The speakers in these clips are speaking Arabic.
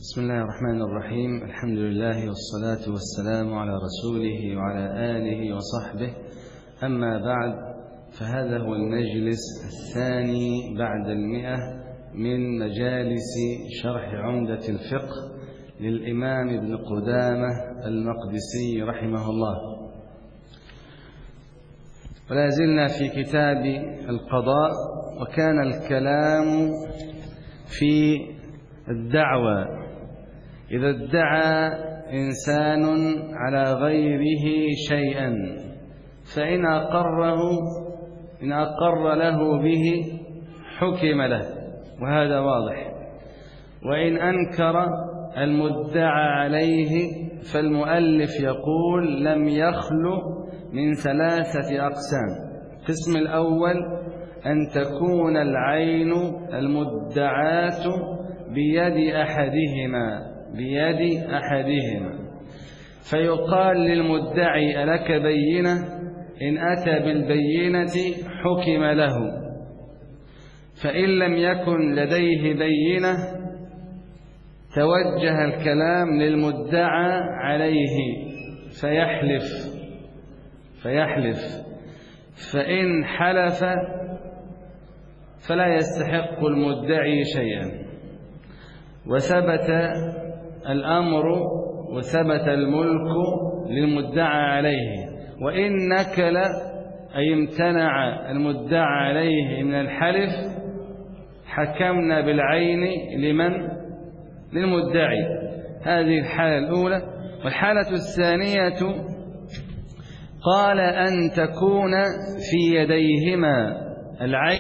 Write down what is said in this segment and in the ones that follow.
بسم الله الرحمن الرحيم. الحمد لله والصلاة والسلام على رسوله وعلى آله وصحبه. أما بعد، فهذا هو المجلس الثاني بعد 100 من مجالس شرح عمدة الفقه للإمام ابن قدامة المقدسي رحمه الله. ولا زلنا في كتاب القضاء، وكان الكلام في الدعوى. إذا ادعى إنسان على غيره شيئا فإن أقر له به حكم له، وهذا واضح. وإن أنكر المدعى عليه فالمؤلف يقول لم يخلو من 3 أقسام. القسم الأول أن تكون العين المدعاة بيد أحدهما فيقال للمدعي ألك بينة؟ إن أتى بالبينة حكم له، فإن لم يكن لديه بينة توجه الكلام للمدعى عليه فيحلف، فإن حلف فلا يستحق المدعي شيئا، وثبت الأمر وثبت الملك للمدعى عليه. وإن نكل أي امتنع المدعى عليه من الحلف حكمنا بالعين للمدعي. هذه الحالة الأولى. والحالة الثانية قال أن تكون في يديهما العين،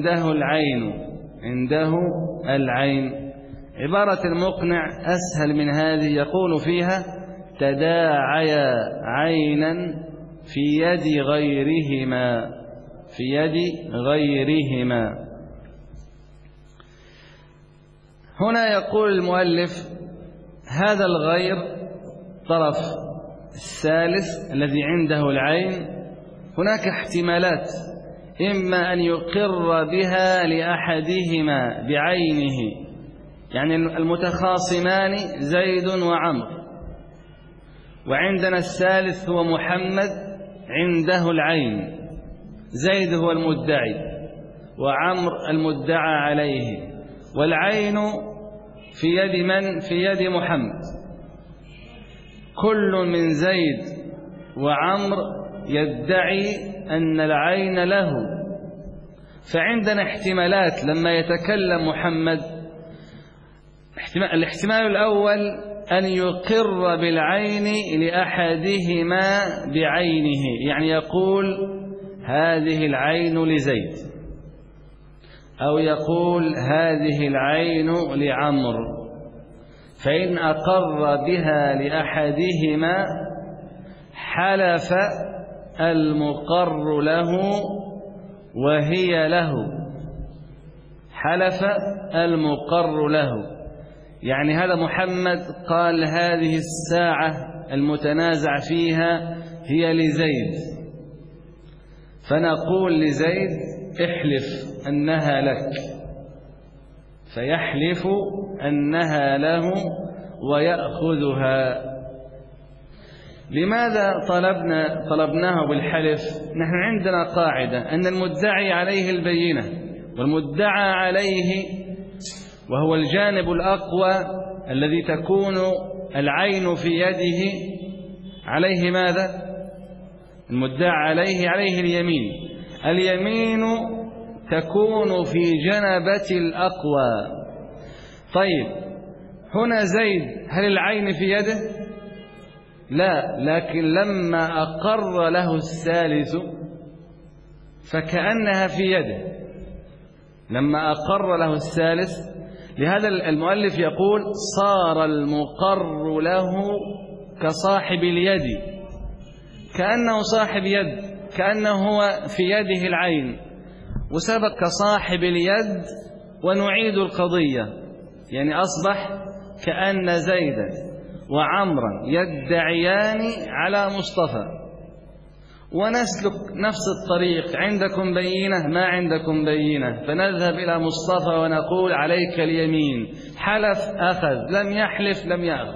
عنده العين. عبارة المقنع أسهل من هذه، يقول فيها تداعيا عينا في يد غيرهما. هنا يقول المؤلف هذا الغير طرف الثالث الذي عنده العين، هناك احتمالات: إما أن يقر بها لأحدهما بعينه، يعني المتخاصمان زيد وعمر، وعندنا الثالث هو محمد عنده العين، زيد هو المدعي وعمر المدعى عليه، والعين في يد من؟ في يد محمد. كل من زيد وعمر يدعي أن العين له، فعندنا احتمالات لما يتكلم محمد. الاحتمال الأول أن يقر بالعين لأحدهما بعينه، يعني يقول هذه العين لزيد، أو يقول هذه العين لعمر، فإن أقر بها لأحدهما حلف المقر له وهي له. حلف المقر له، يعني هذا محمد قال هذه الساعة المتنازع فيها هي لزيد، فنقول لزيد احلف أنها لك، فيحلف أنها له ويأخذها. لماذا طلبناه بالحلف؟ نحن عندنا قاعدة أن المدعي عليه البينة، والمدعى عليه وهو الجانب الأقوى الذي تكون العين في يده عليه ماذا؟ المدعى عليه اليمين تكون في جنبة الأقوى. طيب، هنا زيد هل العين في يده؟ لا، لكن لما أقر له الثالث فكأنها في يده، لما أقر له الثالث. لهذا المؤلف يقول صار المقر له كصاحب اليد، كأنه صاحب يد، كأنه هو في يده العين، وسبق كصاحب اليد. ونعيد القضية، يعني أصبح كأن زيدا وعمرا يدعيان على مصطفى، ونسلك نفس الطريق، عندكم بينة ما عندكم بينة، فنذهب إلى مصطفى ونقول عليك اليمين، حلف أخذ، لم يحلف لم يأخذ.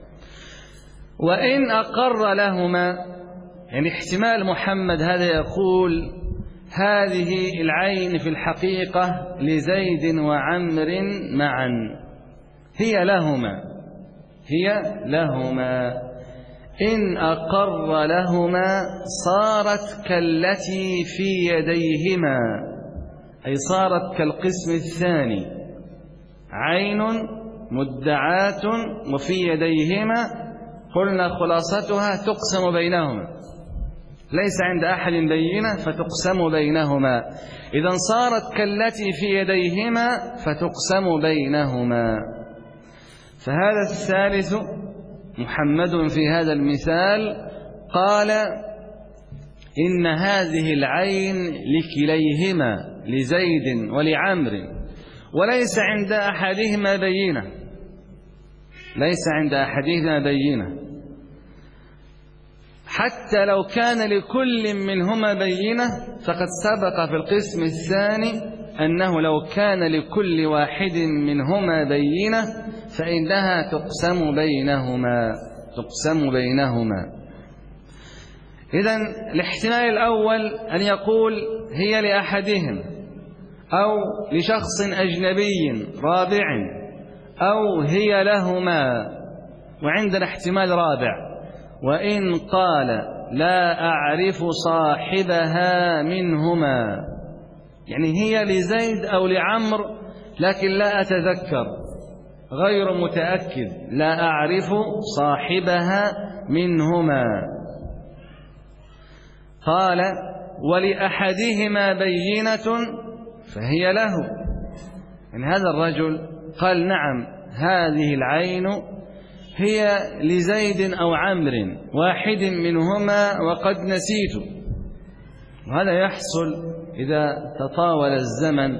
وإن أقر لهما، يعني احتمال محمد هذا يقول هذه العين في الحقيقة لزيد وعمر معا، هي لهما، هي لهما. إن أقر لهما صارت كالتي في يديهما، أي صارت كالقسم الثاني، عين مدعاة وفي يديهما، قلنا خلاصتها تقسم بينهما، ليس عند أحد بينة فتقسم بينهما، إذن صارت كالتي في يديهما فتقسم بينهما. فهذا الثالث محمد في هذا المثال قال إن هذه العين لكليهما، لزيد ولعمر، وليس عند أحدهما بينة، ليس عند أحدهما بينة، حتى لو كان لكل منهما بينة فقد سبق في القسم الثاني أنه لو كان لكل واحد منهما بينة فإنها تقسم بينهما، تقسم بينهما. إذن الاحتمال الأول أن يقول هي لأحدهم، أو لشخص أجنبي رابع، أو هي لهما. وعندنا احتمال رابع، وإن قال لا أعرف صاحبها منهما، يعني هي لزيد أو لعمر لكن لا أتذكر، غير متأكد، لا أعرف صاحبها منهما. قال ولأحدهما بينة فهي له، يعني هذا الرجل قال نعم هذه العين هي لزيد أو عمر، واحد منهما وقد نسيت. وهذا يحصل إذا تطاول الزمن.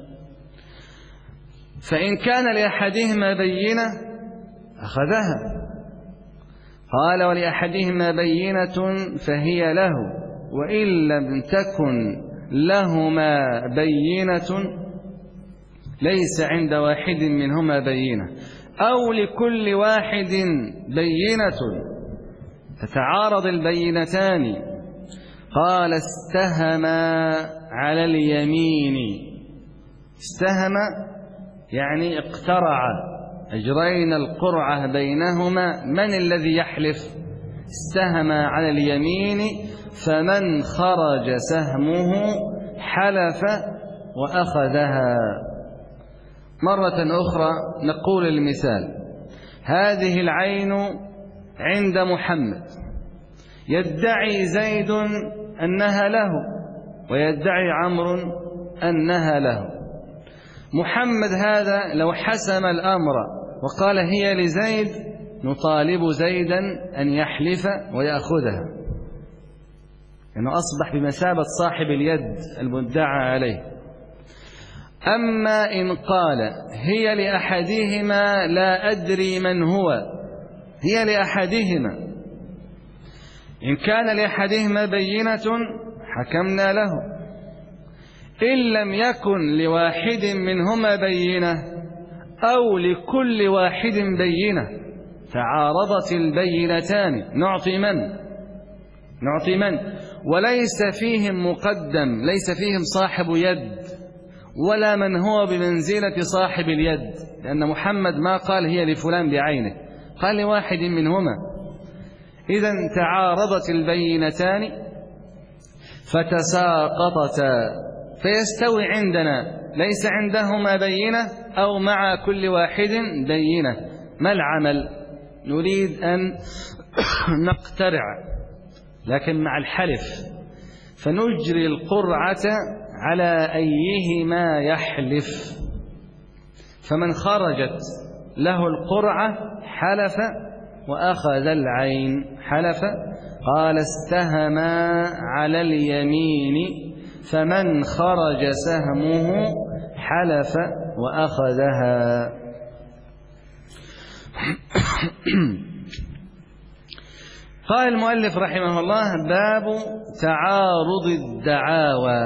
فإن كان لأحدهما بينة أخذها. قال ولأحدهما بينة فهي له، وإن لم تكن لهما بينة ليس عند واحد منهما بينة، أو لكل واحد بينة تتعارض البينتان. قال استهما على اليمين، استهم يعني اقترع، أجرينا القرعة بينهما، من الذي يحلف؟ استهم على اليمين، فمن خرج سهمه حلف وأخذها. مرة أخرى نقول المثال، هذه العين عند محمد، يدعي زيد أنها له ويدعي عمرو أنها له. محمد هذا لو حسم الأمر وقال هي لزيد نطالب زيدا أن يحلف ويأخذها، لأنه أصبح بمثابة صاحب اليد المدعى عليه. أما إن قال هي لأحدهما لا أدري من هو، هي لأحدهما، إن كان لأحدهما بينة حكمنا له، إن لم يكن لواحد منهما بينة أو لكل واحد بينة تعارضت البينتان نعطي من؟ نعطي من؟ وليس فيهم مقدم، ليس فيهم صاحب يد ولا من هو بمنزلة صاحب اليد، لأن محمد ما قال هي لفلان بعينه، قال لواحد منهما. إذن تعارضت البينتان فتساقطتا، فيستوي عندنا ليس عندهما بينة أو مع كل واحد بينة. ما العمل؟ نريد أن نقترع لكن مع الحلف، فنجري القرعة على أيهما يحلف، فمن خرجت له القرعة حلف وأخذ العين، حلف. قال استهما على اليمين، فمن خرج سهمه حلف قال المؤلف رحمه الله: باب تعارض الدعاوى.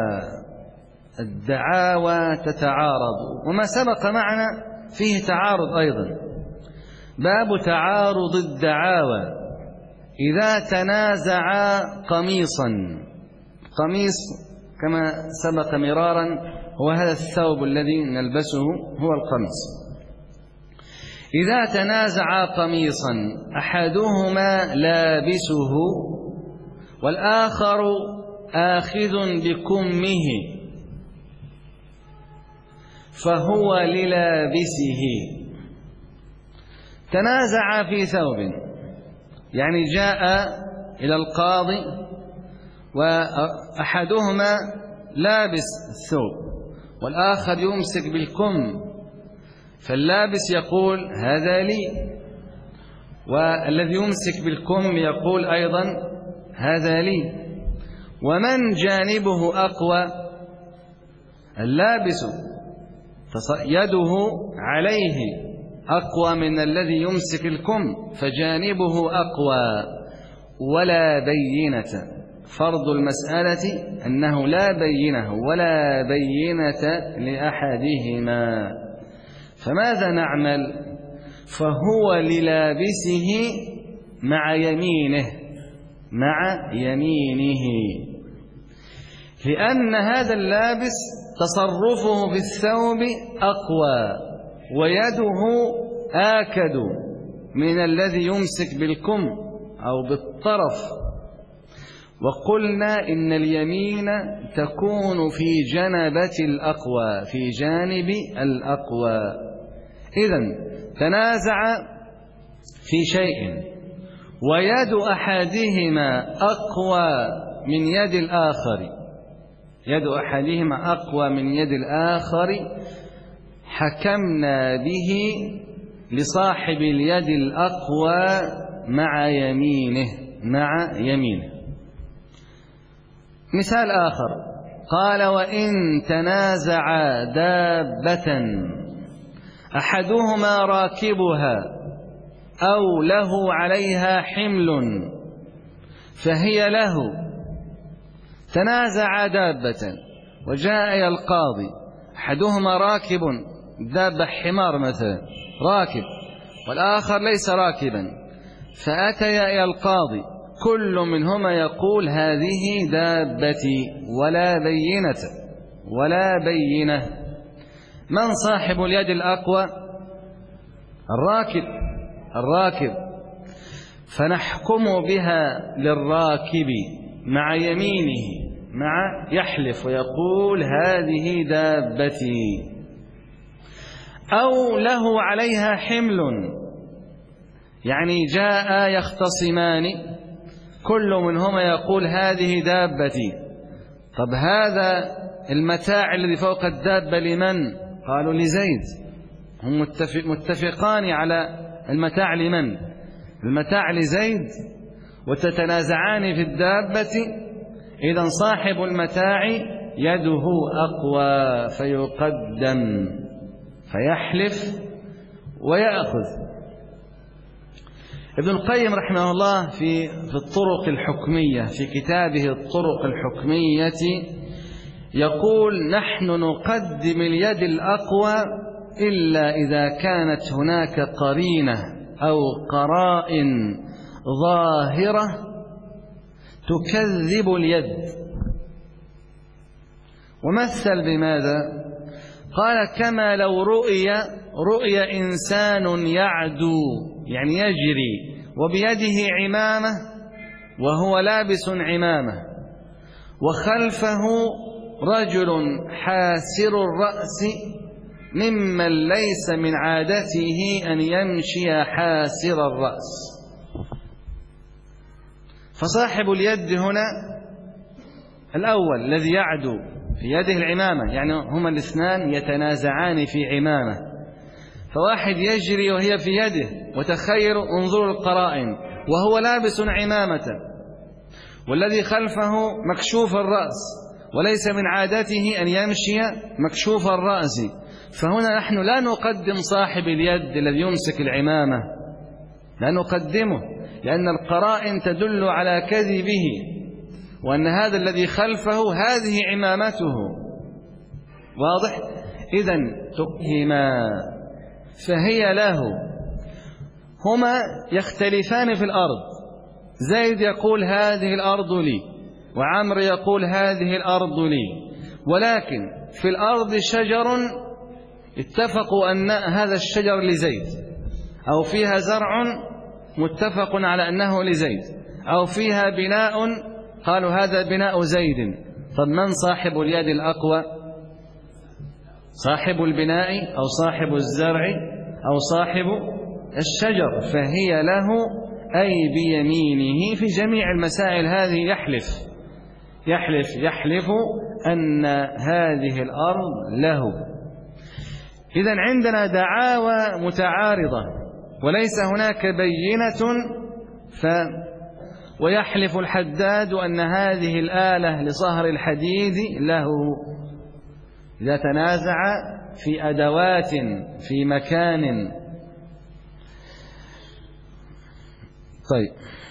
الدعاوى تتعارض، وما سبق معنا فيه تعارض أيضا. باب تعارض الدعاوى إذا تنازع قميصا. قميص كما سبق مرارا هو هذا الثوب الذي نلبسه، هو القميص. إذا تنازع قميصا أحدهما لابسه والآخر آخذ بكمه فهو للابسه. تنازع في ثوب، يعني جاء إلى القاضي وأحدهما لابس الثوب والآخر يمسك بالكم، فاللابس يقول هذا لي، والذي يمسك بالكم يقول أيضا هذا لي. ومن جانبه أقوى، اللابس يده عليه أقوى من الذي يمسك الكم فجانبه أقوى. ولا بينة، فرض المسألة أنه لا بينة ولا بينة لأحدهما. فماذا نعمل؟ فهو للابسه مع يمينه، مع يمينه، لأن هذا اللابس تصرفه في الثوب أقوى ويده آكد من الذي يمسك بالكم أو بالطرف. وقلنا إن اليمين تكون في جنبة الأقوى، في جانب الأقوى. إذن تنازع في شيء ويد أحدهما أقوى من يد الآخر، يد أحدهما أقوى من يد الآخر، حكمنا به لصاحب اليد الأقوى مع يمينه، مع يمينه. مثال آخر قال: وإن تنازع دابة أحدهما راكبها أو له عليها حمل فهي له. تنازع دابة وجاء إلى القاضي، أحدهما راكب دابة حمار مثلا راكب والآخر ليس راكبا، فأتيا إلى القاضي، كل منهما يقول هذه دابتي ولا بينة ولا بينة. من صاحب اليد الأقوى؟ الراكب، فنحكم بها للراكب مع يمينه، مع يحلف ويقول هذه دابتي. أو له عليها حمل، يعني جاء يختصمان، كل منهما يقول هذه دابتي. طب هذا المتاع الذي فوق الدابة لمن؟ قالوا لزيد. هم متفقان على المتاع لمن؟ المتاع لزيد، وتتنازعان في الدابة. إذن صاحب المتاع يده أقوى فيقدم، فيحلف ويأخذ. ابن القيم رحمه الله في الطرق الحكمية، في كتابه الطرق الحكمية، يقول: نحن نقدم اليد الأقوى إلا إذا كانت هناك قرينة أو قرائن ظاهرة تكذب اليد. ومثل بماذا؟ قال: كما لو رؤي إنسان يعدو، يعني يجري، وبيده عمامة وهو لابس عمامة، وخلفه رجل حاسر الرأس ممن ليس من عادته أن يمشي حاسر الرأس. فصاحب اليد هنا الأول الذي يعدو في يده العمامة، يعني هما الاثنان يتنازعان في عمامة، فواحد يجري وهي في يده، وتخيروا انظروا القرائن، وهو لابس عمامة، والذي خلفه مكشوف الرأس وليس من عادته أن يمشي مكشوف الرأس. فهنا نحن لا نقدم صاحب اليد الذي يمسك العمامة، لا نقدمه، لأن القرائن تدل على كذبه، وأن هذا الذي خلفه هذه عمامته. واضح؟ إذن تقهما فهي له. هما يختلفان في الأرض، زيد يقول هذه الأرض لي، وعمر يقول هذه الأرض لي، ولكن في الأرض شجر اتفقوا أن هذا الشجر لزيد، أو فيها زرع متفق على أنه لزيد، أو فيها بناء قالوا هذا بناء زيد. طب من صاحب اليد الأقوى؟ صاحب البناء أو صاحب الزرع أو صاحب الشجر؟ فهي له أي بيمينه. في جميع المسائل هذه يحلف أن هذه الأرض له. إذن عندنا دعاوى متعارضة وليس هناك بينة، ويحلف الحداد أن هذه الآلة لصهر الحديد له. إذا تنازع في أدوات في مكان. طيب،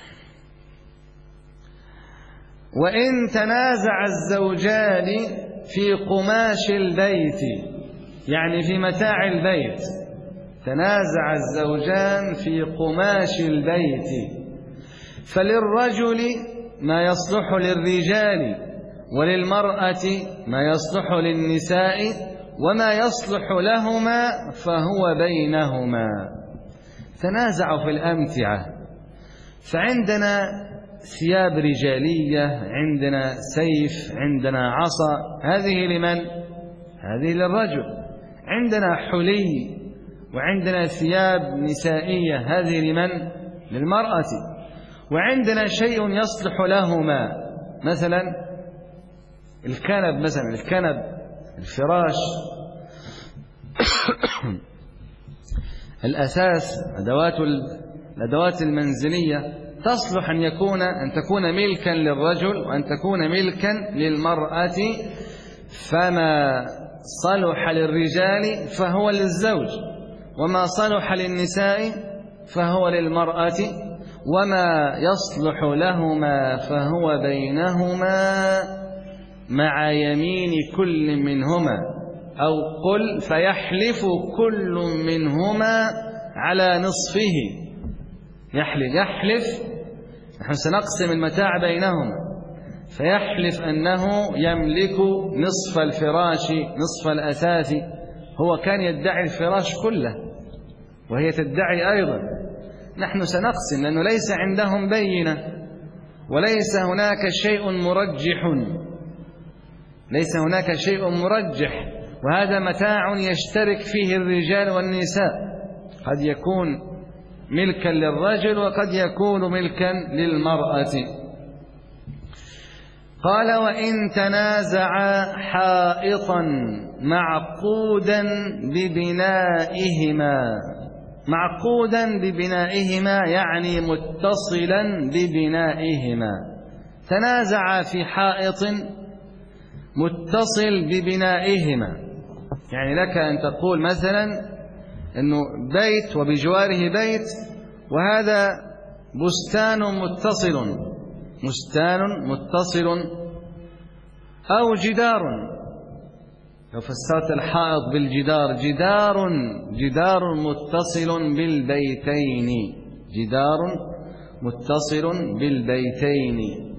وإن تنازع الزوجان في قماش البيت، يعني في متاع البيت، تنازع الزوجان في قماش البيت، فللرجل ما يصلح للرجال، وللمرأة ما يصلح للنساء، وما يصلح لهما فهو بينهما. تنازعوا في الأمتعة، فعندنا ثياب رجالية، عندنا سيف، عندنا عصا، هذه لمن؟ هذه للرجل. عندنا حلي وعندنا ثياب نسائية، هذه لمن؟ للمرأة. وعندنا شيء يصلح لهما، مثلا الكنب، الفراش، الأساس، الأدوات المنزلية تصلح أن تكون ملكا للرجل وأن تكون ملكا للمرأة. فما صلح للرجال فهو للزوج، وما صلح للنساء فهو للمرأة، وما يصلح لهما فهو بينهما مع يمين كل منهما، أو قل فيحلف كل منهما على نصفه. يحلف نحن سنقسم المتاع بينهما، فيحلف أنه يملك نصف الفراش، نصف الأثاث. هو كان يدعي الفراش كله وهي تدعي أيضا. نحن سنقسم، لأنه ليس عندهم بينة، وليس هناك شيء مرجح، وهذا متاع يشترك فيه الرجال والنساء، قد يكون ملكا للرجل وقد يكون ملكا للمرأة. قال وإن تنازع حائطا معقودا ببنائهما، يعني متصلا ببنائهما. تنازع في حائط متصل ببنائهما، يعني لك أن تقول مثلا أنه بيت وبجواره بيت، وهذا بستان متصل أو جدار. لو فسرت الحائط بالجدار، جدار متصل بالبيتين.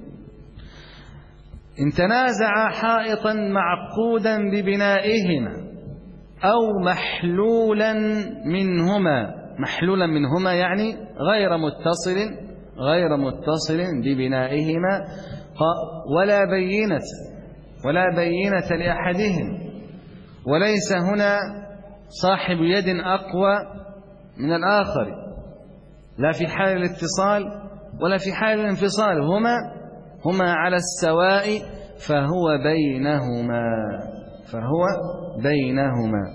إن تنازع حائطا معقودا ببنائهما أو محلولا منهما يعني غير متصل ببنائهما، ولا بينة لأحدهم، وليس هنا صاحب يد أقوى من الآخر، لا في حال الاتصال ولا في حال الانفصال، هما على السواء، فهو بينهما.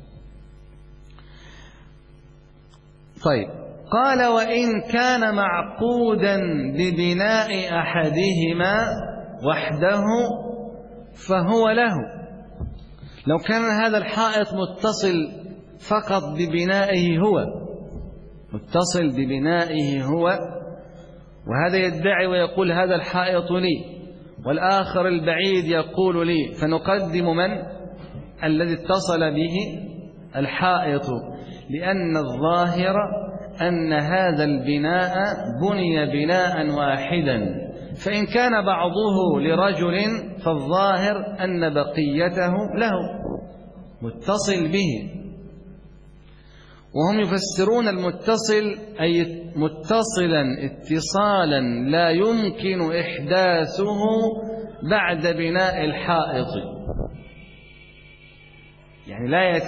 طيب، قال وإن كان معقودا ببناء أحدهما وحده فهو له. لو كان هذا الحائط متصل فقط ببنائه هو، وهذا يدعي ويقول هذا الحائط لي، والآخر البعيد يقول لي، فنقدم من؟ الذي اتصل به الحائط، لأن الظاهر أن هذا البناء بني بناء واحدا، فإن كان بعضه لرجل فالظاهر أن بقيته له متصل به. وهم يفسرون المتصل أي متصلا اتصالا لا يمكن إحداثه بعد بناء الحائط، يعني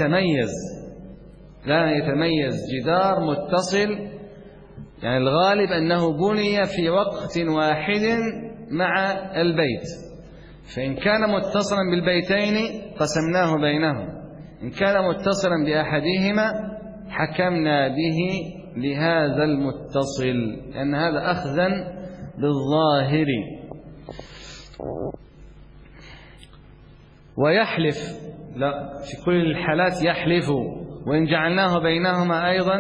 لا يتميز جدار متصل، يعني الغالب أنه بني في وقت واحد مع البيت، فإن كان متصلا بالبيتين قسمناه بينهم، إن كان متصلا بأحدهما حكمنا به لهذا المتصل، لأن هذا أخذا بالظاهر. ويحلف، لا في كل الحالات يحلف، وإن جعلناه بينهما أيضا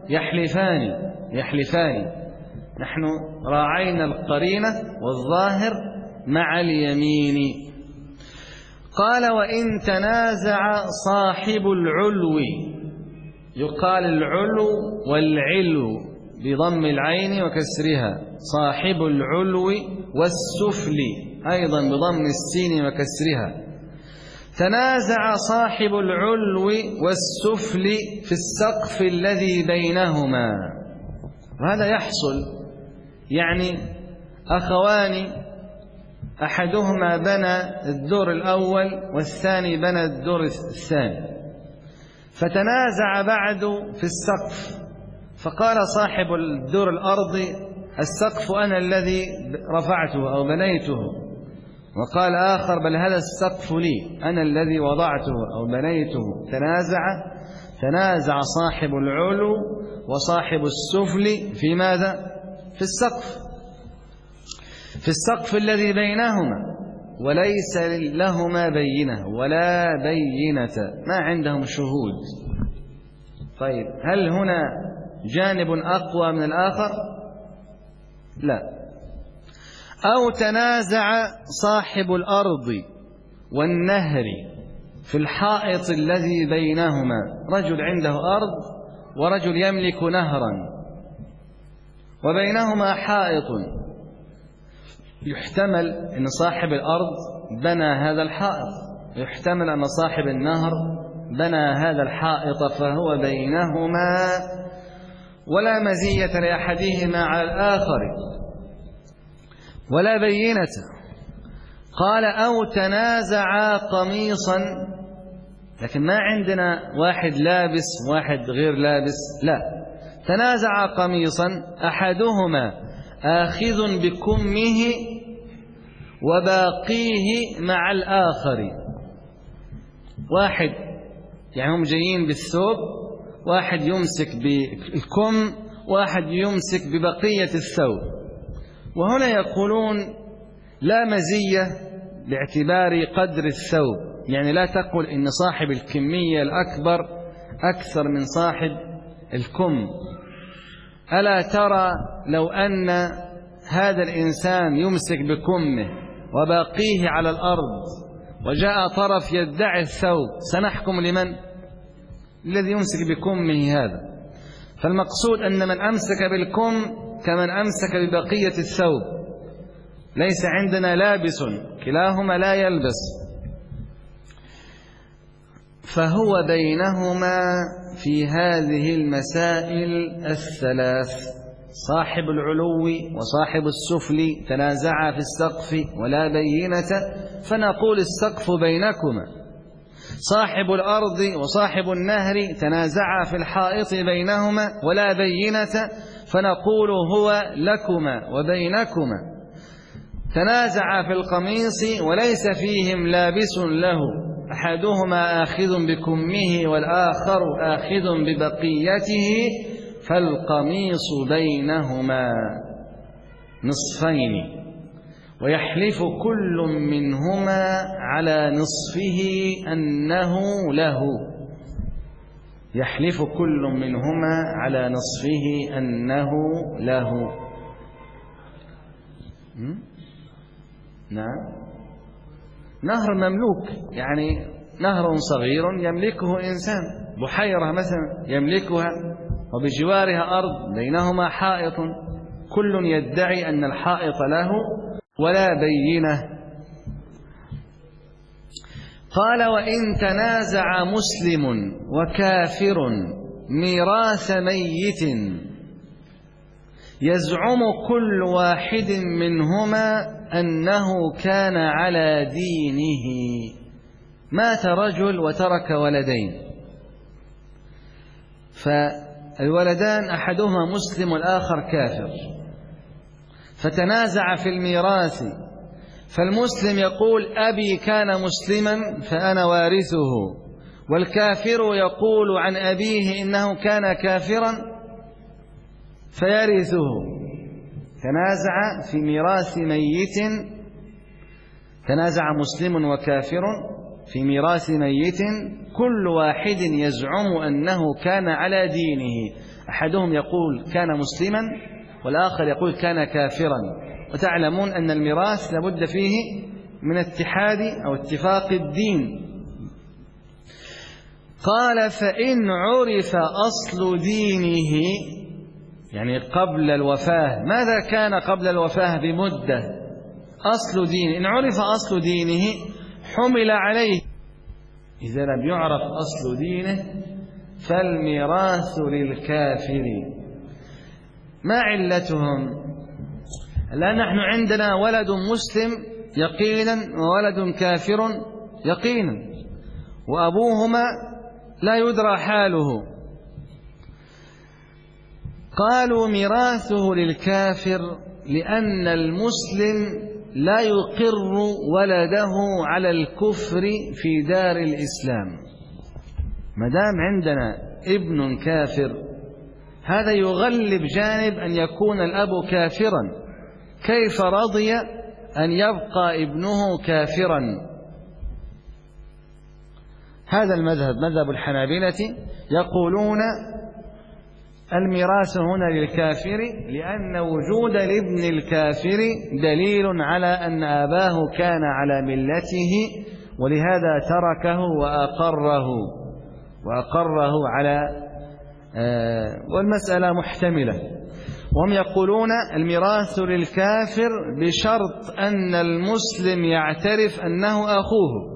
يحلفان. نحن راعينا القرينة والظاهر مع اليمين. قال وإن تنازع صاحب العلو، يقال العلو والعلو بضم العين وكسرها، صاحب العلو، والسفل أيضا بضم السين وكسرها. تنازع صاحب العلو والسفل في السقف الذي بينهما، وهذا يحصل، يعني أخوان أحدهما بنى الدور الأول والثاني بنى الدور الثاني، فتنازع بعد في السقف، فقال صاحب الدور الأرضي السقف أنا الذي رفعته أو بنيته، وقال آخر بل هذا السقف لي أنا الذي وضعته أو بنيته. تنازع صاحب العلو وصاحب السفل في ماذا؟ في السقف الذي بينهما، وليس لهما بينة ولا بينة، ما عندهم شهود. طيب هل هنا جانب أقوى من الآخر؟ لا. أو تنازع صاحب الأرض والنهر في الحائط الذي بينهما، رجل عنده أرض ورجل يملك نهرا وبينهما حائط، يحتمل أن صاحب الأرض بنى هذا الحائط، يحتمل أن صاحب النهر بنى هذا الحائط، فهو بينهما ولا مزية لأحدهما على الآخر ولا بينة. قال أو تنازع قميصا، لكن ما عندنا واحد لابس واحد غير لابس، لا، تنازع قميصا أحدهما آخذ بكمه وباقيه مع الآخر. واحد يعني هم جايين بالثوب، واحد يمسك بالكم واحد يمسك ببقية الثوب، وهنا يقولون لا مزية باعتبار قدر الثوب، يعني لا تقل إن صاحب الكمية الأكبر أكثر من صاحب الكم. ألا ترى لو أن هذا الإنسان يمسك بكمه وباقيه على الأرض وجاء طرف يدعي الثوب، سنحكم لمن؟ الذي يمسك بكمه هذا. فالمقصود أن من أمسك بالكم كمن أمسك ببقية الثوب، ليس عندنا لابس، كلاهما لا يلبس، فهو بينهما في هذه المسائل الثلاث. صاحب العلو وصاحب السفل تنازعا في السقف ولا بينة، فنقول السقف بينكما. صاحب الأرض وصاحب النهر تنازعا في الحائط بينهما ولا بينة، فنقول هو لكما وبينكما. تنازعا في القميص وليس فيهم لابس له، أحدهما آخذ بكمه والآخر آخذ ببقيته، فالقميص بينهما نصفين، ويحلف كل منهما على نصفه أنه له. يحلف كل منهما على نصفه أنه له. نعم، نهر مملوك، يعني نهر صغير يملكه إنسان، بحيرة مثلا يملكها وبجوارها أرض بينهما حائط، كل يدعي أن الحائط له ولا بينة. قال: وإن تنازع مسلم وكافر ميراث ميت يزعم كل واحد منهما أنه كان على دينه. مات رجل وترك ولدين، فالولدان أحدهما مسلم والآخر كافر، فتنازع في الميراث، فالمسلم يقول: أبي كان مسلما فأنا وارثه، والكافر يقول عن أبيه إنه كان كافرا فيرثه. تنازع في ميراث ميت، تنازع مسلم وكافر في ميراث ميت، كل واحد يزعم أنه كان على دينه، أحدهم يقول كان مسلما والآخر يقول كان كافرا. وتعلمون أن الميراث لابد فيه من اتحاد أو اتفاق الدين. قال: فإن عرف أصل دينه، يعني قبل الوفاة، ماذا كان قبل الوفاة بمدة؟ أصل دينه، إن عرف أصل دينه حمل عليه، إذا لم يعرف أصل دينه فالميراث للكافر. ما علتهم؟ الآن نحن عندنا ولد مسلم يقينا وولد كافر يقينا، وأبوهما لا يدرى حاله. قالوا: ميراثه للكافر لأن المسلم لا يقر ولده على الكفر في دار الإسلام. ما دام عندنا ابن كافر، هذا يغلب جانب أن يكون الأب كافرا، كيف رضي أن يبقى ابنه كافرا؟ هذا المذهب، مذهب الحنابلة، يقولون الميراث هنا للكافر لأن وجود الابن الكافر دليل على أن أباه كان على ملته، ولهذا تركه وأقره على والمسألة محتملة. وهم يقولون الميراث للكافر بشرط أن المسلم يعترف أنه أخوه.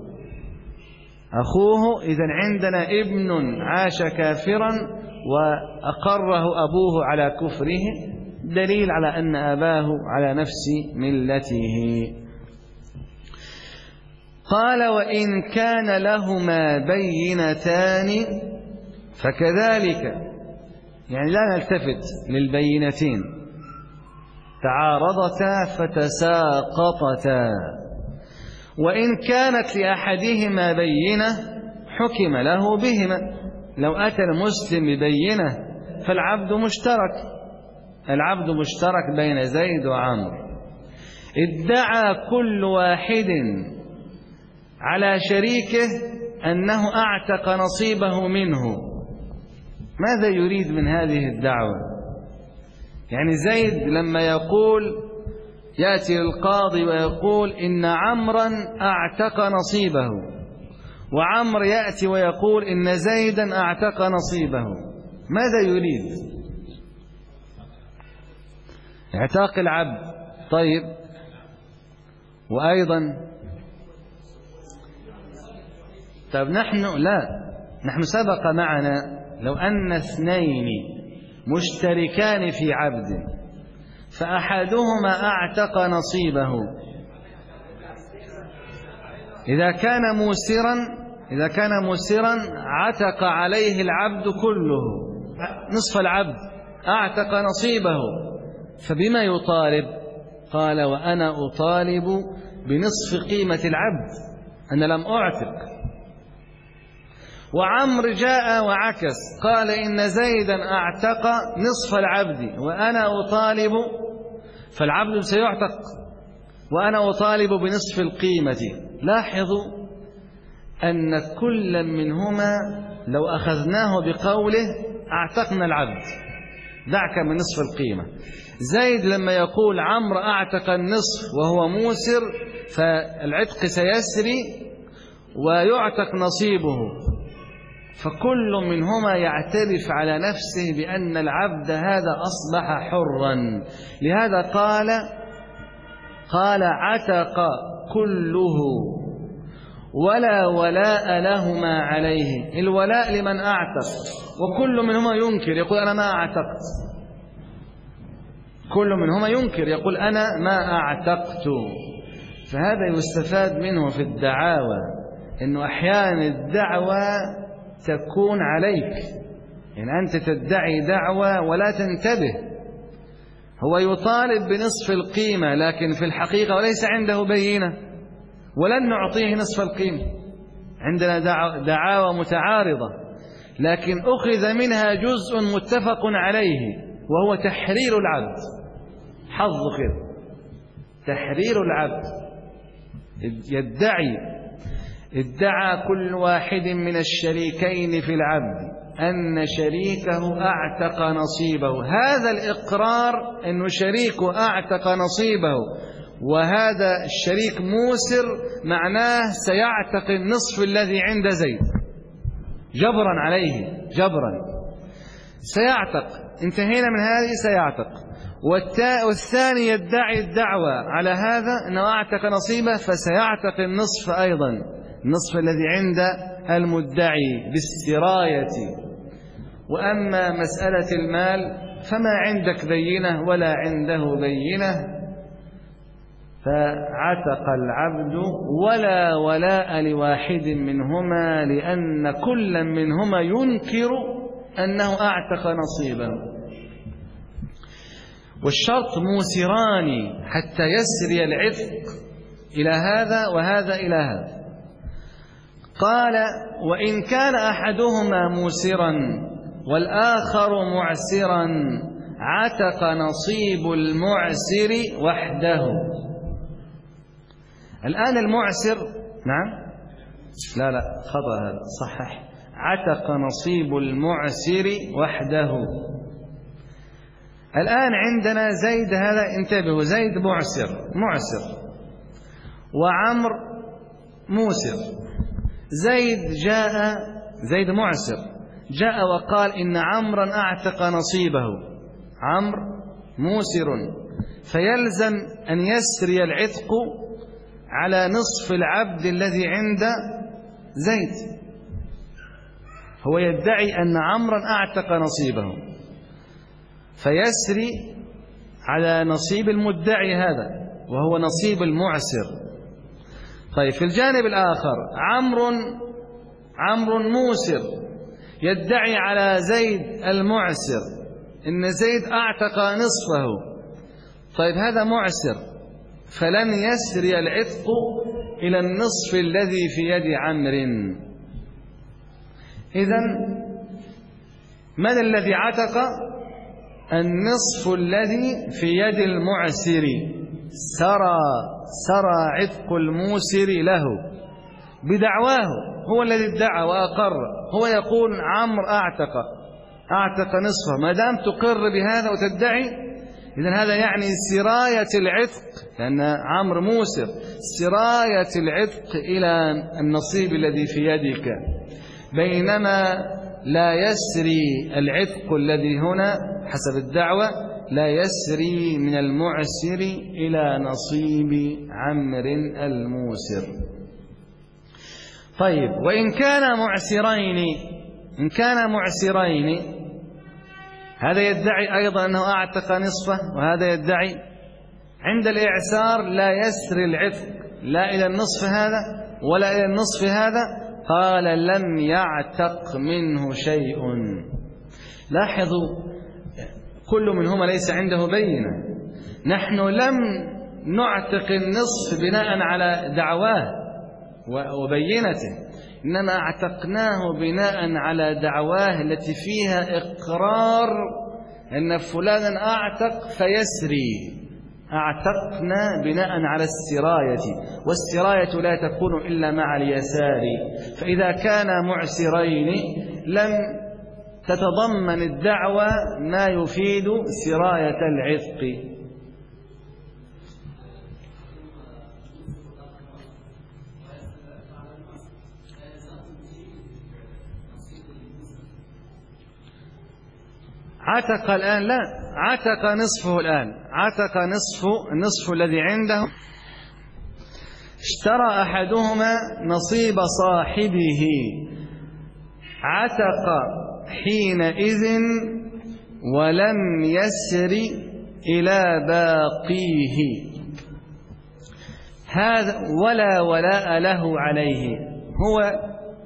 إذن عندنا ابن عاش كافرا وأقره أبوه على كفره، دليل على أن أباه على نفس ملته. قال: وإن كان لهما بينتان فكذلك، يعني لا نلتفت للبينتين، تعارضتا فتساقطتا. وإن كانت لأحدهما بينة حكم له بهما. لو أتى المسلم ببينة فالعبد مشترك بين زيد وعمرو. ادعى كل واحد على شريكه أنه أعتق نصيبه منه. ماذا يريد من هذه الدعوة؟ يعني زيد لما يأتي للقاضي ويقول إن عمرا أعتق نصيبه، وعمر يأتي ويقول إن زيدا أعتق نصيبه، ماذا يريد؟ اعتاق العبد. طيب، وأيضا نحن سبق معنا لو أن اثنين مشتركان في عبد فأحدهما أعتق نصيبه، إذا كان موسرا عتق عليه العبد كله، نصف العبد أعتق نصيبه، فبما يطالب؟ قال: وأنا أطالب بنصف قيمة العبد، أنا لم أعتق. وعمر جاء وعكس، قال: إن زيدا أعتق نصف العبد وأنا أطالب، فالعبد سيعتق وأنا أطالب بنصف القيمة. لاحظوا أن كل منهما لو أخذناه بقوله أعتقنا العبد، دعك من نصف القيمة. زيد لما يقول عمرو أعتق النصف وهو موسر، فالعتق سيسري ويعتق نصيبه، فكل منهما يعترف على نفسه بأن العبد هذا أصبح حرا. لهذا قال عتق كله ولا ولاء لهما عليه. الولاء لمن أعتق، وكل منهما ينكر يقول أنا ما أعتقت، كل منهما ينكر يقول أنا ما أعتقت. فهذا يستفاد منه في الدعاوى، إنه أحيانا الدعوى تكون عليك، يعني أنت تدعي دعوى ولا تنتبه. هو يطالب بنصف القيمة لكن في الحقيقة وليس عنده بينة، ولن نعطيه نصف القيمة. عندنا دعاوى متعارضة، لكن أخذ منها جزء متفق عليه وهو تحرير العبد. حظه كده، تحرير العبد. ادعى كل واحد من الشريكين في العبد أن شريكه أعتق نصيبه. هذا الإقرار أن شريكه أعتق نصيبه وهذا الشريك موسر، معناه سيعتق النصف الذي عند زيد جبرا عليه، جبرا سيعتق. انتهينا من هذه، سيعتق. والثاني يدعي الدعوة على هذا أنه أعتق نصيبه، فسيعتق النصف أيضا، النصف الذي عند المدعي بالسراية. وأما مسألة المال فما عندك بينة ولا عنده بينة، فعتق العبد ولا ولاء لواحد منهما، لأن كل منهما ينكر أنه أعتق نصيبه. والشرط موسران حتى يسري العتق إلى هذا وهذا إلى هذا. قال وإن كان أحدهما موسرا والآخر معسرا عتق نصيب المعسر وحده. الآن المعسر، نعم لا خطأ هذا، صحح، عتق نصيب المعسر وحده. الآن عندنا زيد، هذا انتبهوا، زيد معسر وعمر موسر. زيد معسر جاء وقال إن عمرا أعتق نصيبه، عمرو موسر، فيلزم أن يسري العتق على نصف العبد الذي عند زيد. هو يدعي أن عمرا أعتق نصيبه، فيسري على نصيب المدعي هذا وهو نصيب المعسر. طيب في الجانب الآخر عمرو موسر يدعي على زيد المعسر إن زيد أعتق نصفه. طيب هذا معسر، فلن يسري العتق إلى النصف الذي في يد عمرو. إذن من الذي عتق؟ النصف الذي في يد المعسر. سرى عتق الموسر له بدعواه، هو الذي ادعى وأقر. هو يقول عمرو أعتق نصفه. ما دام تقر بهذا وتدعي، إذن هذا يعني سراية العتق، لأن عمرو موسر، سراية العتق إلى النصيب الذي في يدك. بينما لا يسري العتق الذي هنا حسب الدعوة، لا يسري من المعسر إلى نصيب عمرو الموسر. طيب وإن كان معسرين، هذا يدعي أيضا أنه أعتق نصفه وهذا يدعي. عند الإعسار لا يسري العتق لا إلى النصف هذا ولا إلى النصف هذا. قال لم يعتق منه شيء. لاحظوا كل منهما ليس عنده بينة. نحن لم نعتق النصف بناء على دعواه وبينته، إنما اعتقناه بناء على دعواه التي فيها إقرار أن فلانا أعتق فيسري. اعتقنا بناء على السراية، والسراية لا تكون إلا مع اليسار. فإذا كان معسرين لم تتضمن الدعوة ما يفيد سراية العتق. عتق الآن؟ لا، عتق نصفه الآن، عتق نصف الذي عنده. اشترى أحدهما نصيب صاحبه، عتق حينئذ ولم يسر إلى باقيه، هذا ولا ولاء له عليه. هو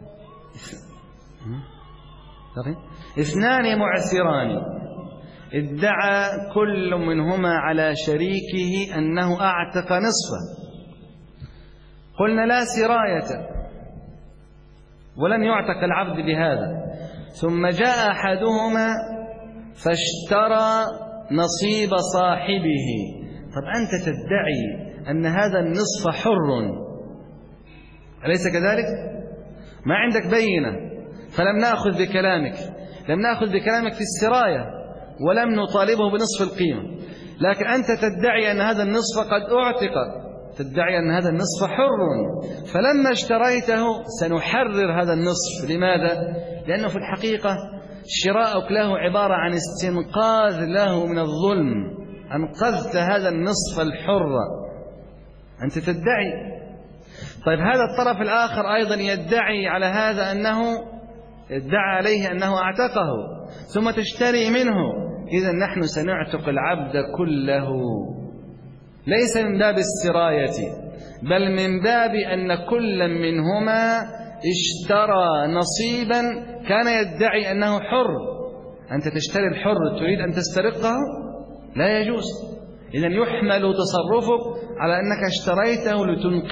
اثنان معسران ادعى كل منهما على شريكه أنه أعتق نصفه، قلنا لا سراية ولم يعتق العبد بهذا، ثم جاء أحدهما فاشترى نصيب صاحبه. طب أنت تدعي أن هذا النصف حر، أليس كذلك؟ ما عندك بينة، فلم نأخذ بكلامك، لم نأخذ بكلامك في السراية ولم نطالبه بنصف القيمة، لكن أنت تدعي أن هذا النصف قد أعتق، تدعي أن هذا النصف حر، فلما اشتريته سنحرر هذا النصف. لماذا؟ لأنه في الحقيقة شراءك له عبارة عن استنقاذ له من الظلم، أنقذت هذا النصف الحر، أنت تدعي. طيب هذا الطرف الآخر أيضا يدعي على هذا أنه ادعى عليه أنه أعتقه ثم تشتري منه، إذن نحن سنعتق العبد كله، ليس من باب السراية بل من باب أن كل منهما اشترى نصيبا كان يدعي أنه حر. أنت تشتري الحر تريد أن تسترقه؟ لا يجوز. إذن يحمل تصرفك على أنك اشتريته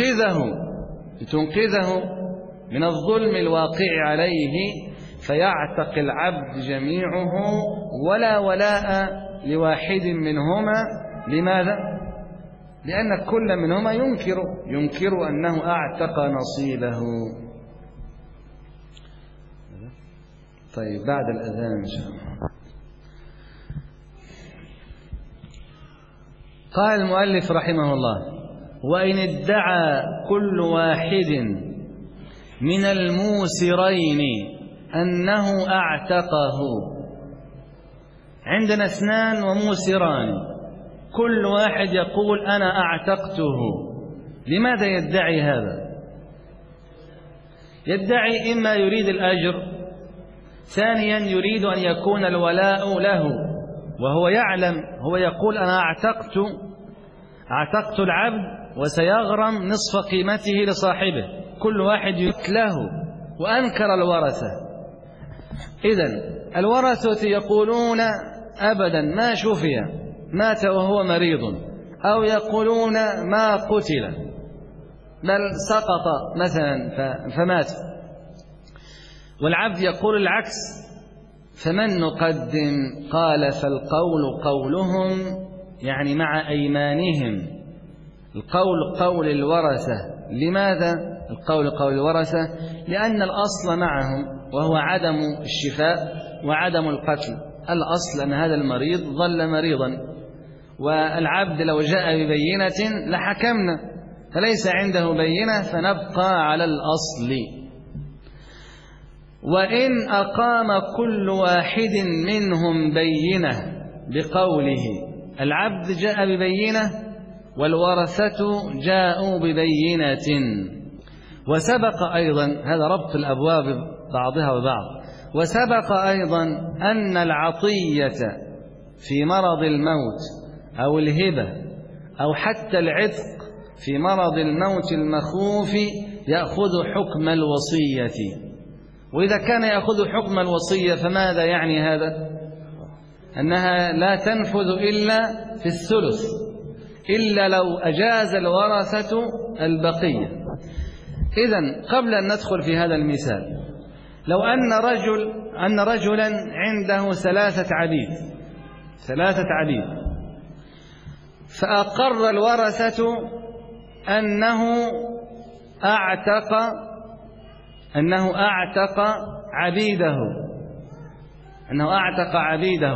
لتنقذه من الظلم الواقع عليه، فيعتق العبد جميعه ولا ولاء لواحد منهما. لماذا؟ لأن كل منهما ينكر أنه أعتق نصيبه. طيب بعد الأذان إن شاء الله. قال المؤلف رحمه الله: وإن ادعى كل واحد من الموسرين أنه أعتقه. عندنا اثنان وموسران، كل واحد يقول أنا أعتقته. لماذا يدعي هذا؟ يدعي إما يريد الأجر، ثانيا يريد أن يكون الولاء له، وهو يعلم، هو يقول أنا أعتقت العبد وسيغرم نصف قيمته لصاحبه، كل واحد يتله، وأنكر الورثة. إذن الورثة يقولون أبدا ما شفي، مات وهو مريض، أو يقولون ما قتل بل سقط مثلا فمات، والعبد يقول العكس. فمن نقدم؟ قال فالقول قولهم، يعني مع أيمانهم. القول قول الورثة. لماذا القول قول الورثة؟ لأن الأصل معهم وهو عدم الشفاء وعدم القتل. الأصل أن هذا المريض ظل مريضا، والعبد لو جاء ببينة لحكمنا، فليس عنده بينة فنبقى على الأصل. وإن أقام كل واحد منهم بينة بقوله، العبد جاء ببينة والورثة جاءوا ببينة. وسبق أيضا، هذا ربط الأبواب بعضها ببعض، وسبق أيضا أن العطية في مرض الموت أو الهبة أو حتى العتق في مرض الموت المخوف يأخذ حكم الوصية. وإذا كان يأخذ حكم الوصية فماذا يعني هذا؟ أنها لا تنفذ إلا في الثلث، إلا لو أجاز الورثة البقية. إذن قبل أن ندخل في هذا المثال، لو أن رجلا عنده 3 عبيد، فأقر الورثة أنه أعتق عبيده، أنه أعتق عبيده.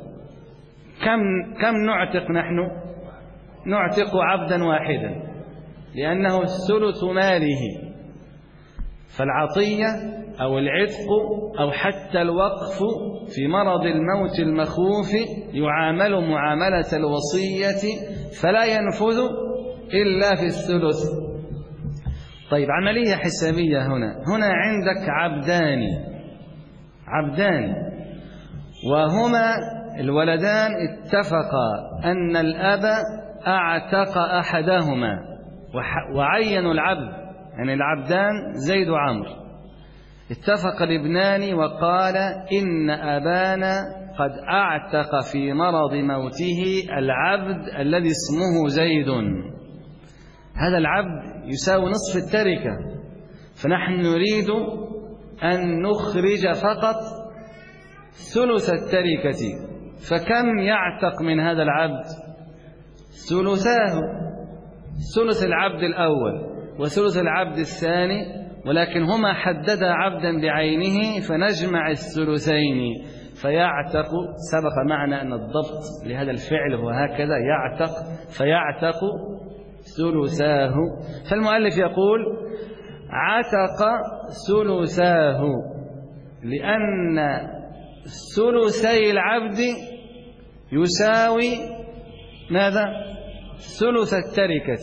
كم نعتق نحن؟ نعتق عبدا واحدا لأنه ثلث ماله. فالعطية أو العتق أو حتى الوقف في مرض الموت المخوف يعامل معاملة الوصية فلا ينفذ إلا في الثلث. طيب عملية حسابية هنا عندك عبدان وهما الولدان اتفقا أن الأب أعتق أحدهما وعينوا العبد، يعني العبدان زيد وعمرو، اتفق الابنان وقال إن أبانا قد أعتق في مرض موته العبد الذي اسمه زيد. هذا العبد يساوي نصف التركة، فنحن نريد أن نخرج فقط ثلث التركة. فكم يعتق من هذا العبد؟ ثلثاه، ثلث العبد الأول وثلث العبد الثاني، ولكن هما حددا عبدا بعينه فنجمع الثلثين فيعتق. سبق معنا أن الضبط لهذا الفعل هو هكذا، يعتق فيعتق ثلثاه. فالمؤلف يقول عتق ثلثاه لأن ثلثي العبد يساوي ماذا؟ ثلث التركة.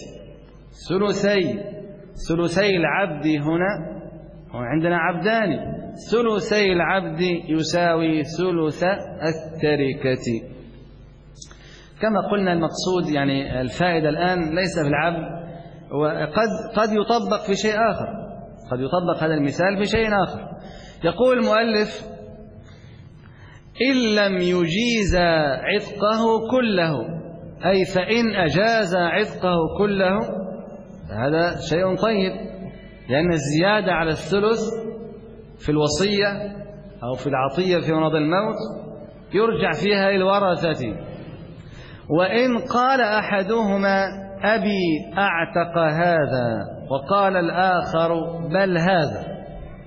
ثلثي العبد هنا عندنا عبدان، ثلثي العبد يساوي ثلث التركة. كما قلنا المقصود يعني الفائدة الآن ليس في العبد، وقد يطبق في شيء آخر، قد يطبق هذا المثال في شيء آخر. يقول المؤلف إن لم يجيز عتقه كله، أي فإن أجاز عتقه كله هذا شيء طيب، لأن الزيادة على الثلث في الوصية أو في العطية في مرض الموت يرجع فيها للورثة. وإن قال أحدهما أبي أعتق هذا وقال الآخر بل هذا،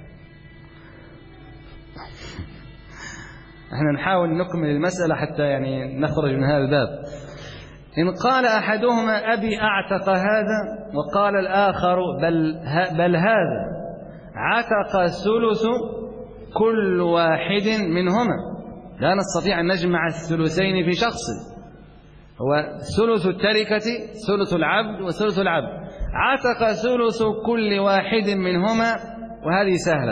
احنا نحاول نكمل المسألة حتى يعني نخرج من هذا الباب. إن قال أحدهما أبي أعتق هذا وقال الآخر بل هذا، عتق ثلث كل واحد منهما. لا نستطيع أن نجمع الثلثين في شخص، هو ثلث التركة ثلث العبد وثلث العبد، عتق ثلث كل واحد منهما، وهذه سهلة.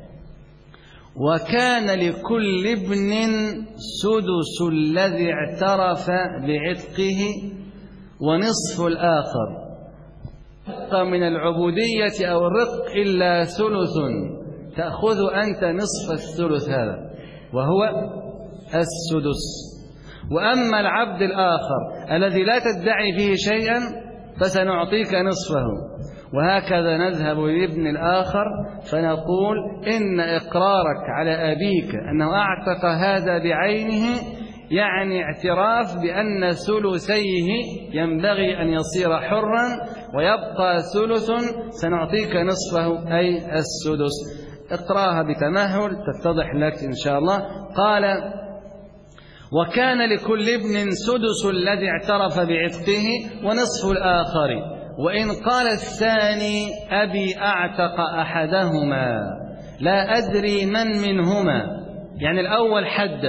وكان لكل ابن سدس الذي اعترف بعتقه ونصف الآخر. من العبودية أو الرق إلا ثلث، تأخذ أنت نصف الثلث هذا وهو السدس. وأما العبد الآخر الذي لا تدعي فيه شيئا فسنعطيك نصفه. وهكذا نذهب لابن الآخر فنقول إن إقرارك على أبيك أنه أعتق هذا بعينه يعني اعتراف بأن ثلثيه ينبغي أن يصير حرا، ويبقى ثلث سنعطيك نصفه أي السدس. اقرأها بتمهل تتضح لك إن شاء الله. قال وكان لكل ابن سدس الذي اعترف بعتقه ونصف الآخر. وإن قال الثاني أبي أعتق أحدهما لا أدري من منهما، يعني الأول حدد